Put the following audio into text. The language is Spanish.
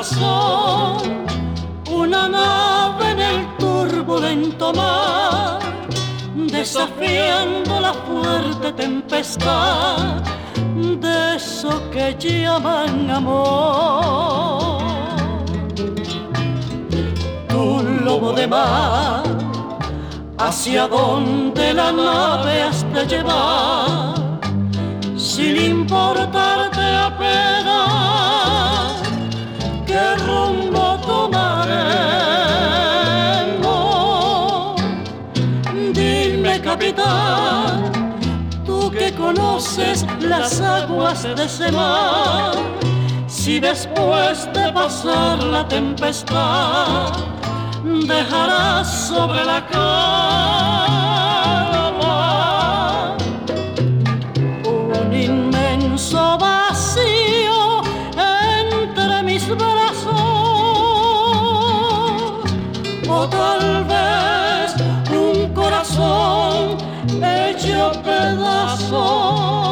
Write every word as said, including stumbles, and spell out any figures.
corazón, una nave en el turbulento mar, desafiando la fuerte tempestad de eso que llaman amor. Tu lobo de mar, ¿hacia dónde la nave has de llevar? Sin importarte apenas qué rumbo tomaremos. Dime, capitán, tú que conoces las aguas de ese mar, si después de pasar la tempestad dejarás sobre la cama un inmenso vacío entre mis brazos, o tal vez un corazón hecho pedazos.